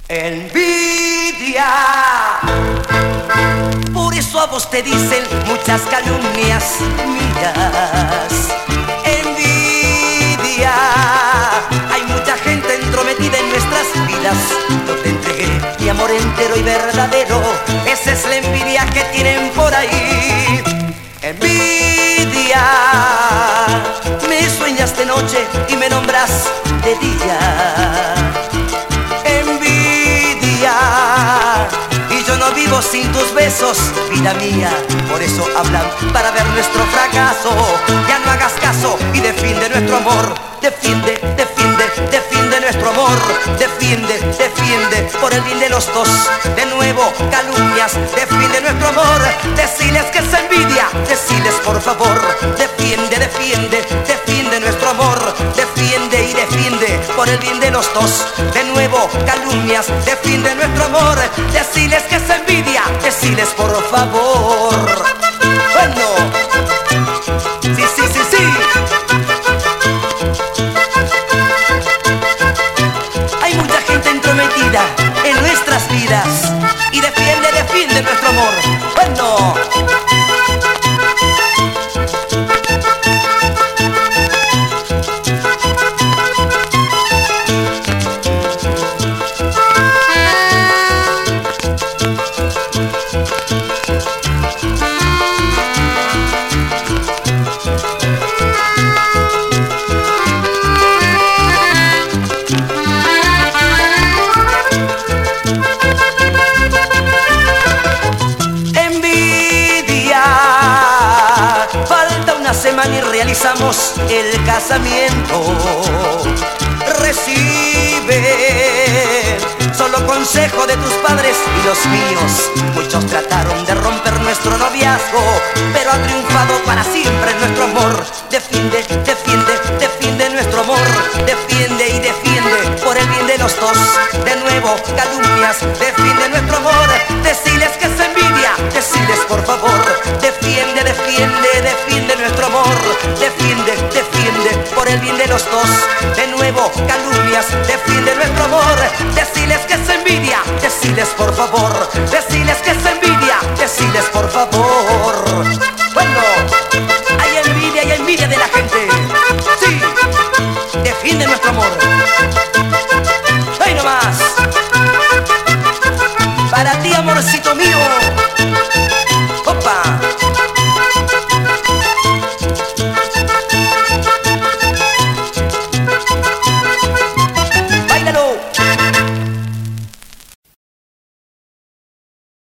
Envidia. Por eso a vos te dicen muchas calumnias mías. Envidia. Hay mucha gente entrometida en nuestras vidas. Yo te entregué mi amor entero y verdadero. Esa es la envidia que tienen por ahí. Envidia. Me sueñas de noche y me nombras de día. Envidia. Y yo no vivo sin tus besos, vida mía. Por eso hablan para ver nuestro fracaso. Ya no hagas caso y defiende nuestro amor. Defiende, defiende, defiende nuestro amor. Defiende, defiende por el bien de los dos. De nuevo, calumnias, defiende nuestro amor. Deciles que es envidia, deciles por favor. Defiende, defiende, defiende nuestro amor. Defiende y defiende por el bien de los dos. De nuevo, calumnias, defiende nuestro amor. Deciles que es envidia, deciles por favor. Bueno, sí, sí, sí, sí. Hay mucha gente entrometida en nuestras vidas y defiende, defiende nuestro amor. Bueno. Y realizamos el casamiento. Recibe solo consejo de tus padres y los míos. Muchos trataron de romper nuestro noviazgo, pero ha triunfado para siempre nuestro amor. Defiende, defiende, defiende nuestro amor. Defiende y defiende por el bien de los dos. De nuevo, calumnias, defiende nuestro amor. Deciles que es envidia, deciles por favor. Defiende, defiende, defiende nuestro amor. Defiende, defiende por el bien de los dos. De nuevo, calumnias, defiende nuestro amor. Deciles que es envidia, deciles por favor.